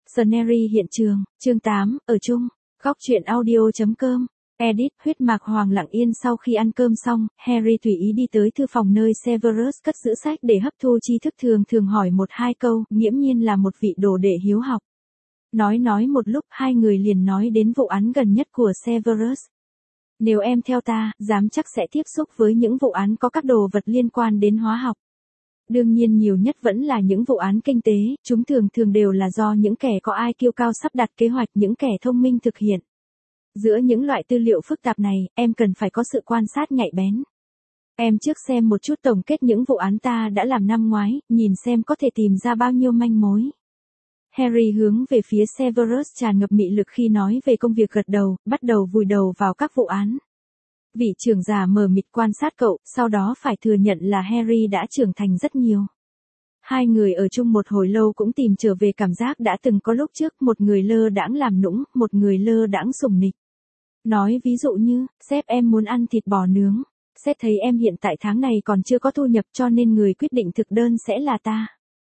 Scenery hiện trường, chương 8, ở chung, góc truyện audio.com, edit, huyết mạc Hoàng lặng yên sau khi ăn cơm xong, Harry tùy ý đi tới thư phòng nơi Severus cất giữ sách để hấp thu tri thức thường hỏi một hai câu, nghiễm nhiên là một vị đồ đệ hiếu học. Nói một lúc hai người liền nói đến vụ án gần nhất của Severus. Nếu em theo ta, dám chắc sẽ tiếp xúc với những vụ án có các đồ vật liên quan đến hóa học. Đương nhiên nhiều nhất vẫn là những vụ án kinh tế, chúng thường đều là do những kẻ có IQ cao sắp đặt kế hoạch, những kẻ thông minh thực hiện. Giữa những loại tư liệu phức tạp này, em cần phải có sự quan sát nhạy bén. Em trước xem một chút tổng kết những vụ án ta đã làm năm ngoái, nhìn xem có thể tìm ra bao nhiêu manh mối. Harry hướng về phía Severus tràn ngập mị lực khi nói về công việc gật đầu, bắt đầu vùi đầu vào các vụ án. Vị trưởng giả mờ mịt quan sát cậu, sau đó phải thừa nhận là Harry đã trưởng thành rất nhiều. Hai người ở chung một hồi lâu cũng tìm trở về cảm giác đã từng có lúc trước, một người lơ đãng làm nũng, một người lơ đãng sủng nịch. Nói ví dụ như, sếp em muốn ăn thịt bò nướng, sếp thấy em hiện tại tháng này còn chưa có thu nhập cho nên người quyết định thực đơn sẽ là ta.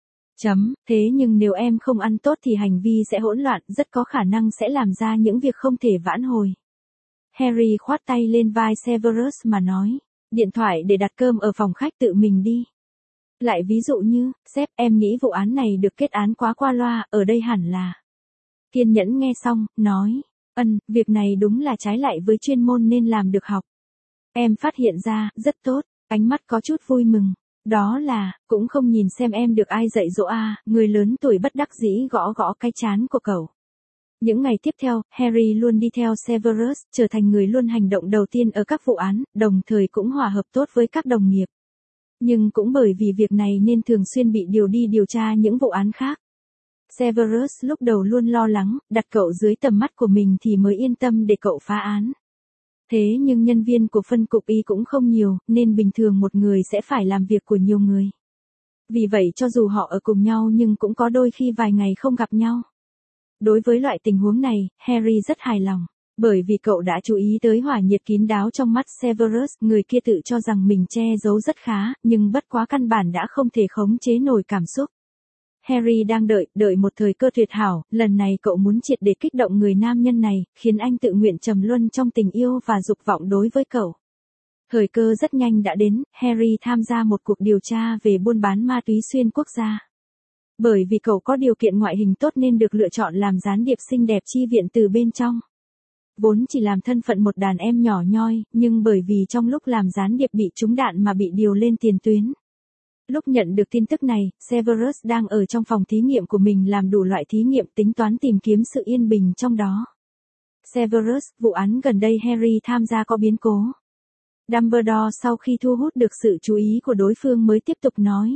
Thế nhưng nếu em không ăn tốt thì hành vi sẽ hỗn loạn, rất có khả năng sẽ làm ra những việc không thể vãn hồi. Harry khoát tay lên vai Severus mà nói, điện thoại để đặt cơm ở phòng khách tự mình đi. Lại ví dụ như, sếp em nghĩ vụ án này được kết án quá qua loa, ở đây hẳn là. Kiên nhẫn nghe xong, nói, việc này đúng là trái lại với chuyên môn nên làm được học. Em phát hiện ra, rất tốt, ánh mắt có chút vui mừng. Đó là, cũng không nhìn xem em được ai dạy dỗ à, người lớn tuổi bất đắc dĩ gõ cái trán của cậu. Những ngày tiếp theo, Harry luôn đi theo Severus, trở thành người luôn hành động đầu tiên ở các vụ án, đồng thời cũng hòa hợp tốt với các đồng nghiệp. Nhưng cũng bởi vì việc này nên thường xuyên bị điều đi điều tra những vụ án khác. Severus lúc đầu luôn lo lắng, đặt cậu dưới tầm mắt của mình thì mới yên tâm để cậu phá án. Thế nhưng nhân viên của phân cục Y cũng không nhiều, nên bình thường một người sẽ phải làm việc của nhiều người. Vì vậy cho dù họ ở cùng nhau nhưng cũng có đôi khi vài ngày không gặp nhau. Đối với loại tình huống này, Harry rất hài lòng, bởi vì cậu đã chú ý tới hỏa nhiệt kín đáo trong mắt Severus, người kia tự cho rằng mình che giấu rất khá, nhưng bất quá căn bản đã không thể khống chế nổi cảm xúc. Harry đang đợi một thời cơ tuyệt hảo, lần này cậu muốn triệt để kích động người nam nhân này, khiến anh tự nguyện trầm luân trong tình yêu và dục vọng đối với cậu. Thời cơ rất nhanh đã đến, Harry tham gia một cuộc điều tra về buôn bán ma túy xuyên quốc gia. Bởi vì cậu có điều kiện ngoại hình tốt nên được lựa chọn làm gián điệp xinh đẹp chi viện từ bên trong. Vốn chỉ làm thân phận một đàn em nhỏ nhoi, nhưng bởi vì trong lúc làm gián điệp bị trúng đạn mà bị điều lên tiền tuyến. Lúc nhận được tin tức này, Severus đang ở trong phòng thí nghiệm của mình làm đủ loại thí nghiệm tính toán tìm kiếm sự yên bình trong đó. Severus, vụ án gần đây Harry tham gia có biến cố. Dumbledore sau khi thu hút được sự chú ý của đối phương mới tiếp tục nói.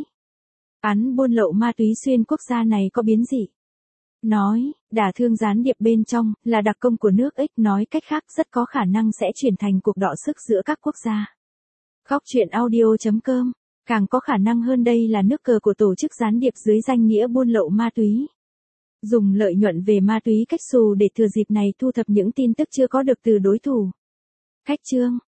Án buôn lậu ma túy xuyên quốc gia này có biến dị. Nói, đả thương gián điệp bên trong, là đặc công của nước X, nói cách khác rất có khả năng sẽ chuyển thành cuộc đọ sức giữa các quốc gia. Góc truyện audio.com, càng có khả năng hơn đây là nước cờ của tổ chức gián điệp dưới danh nghĩa buôn lậu ma túy. Dùng lợi nhuận về ma túy cách xù để thừa dịp này thu thập những tin tức chưa có được từ đối thủ. Khách chương.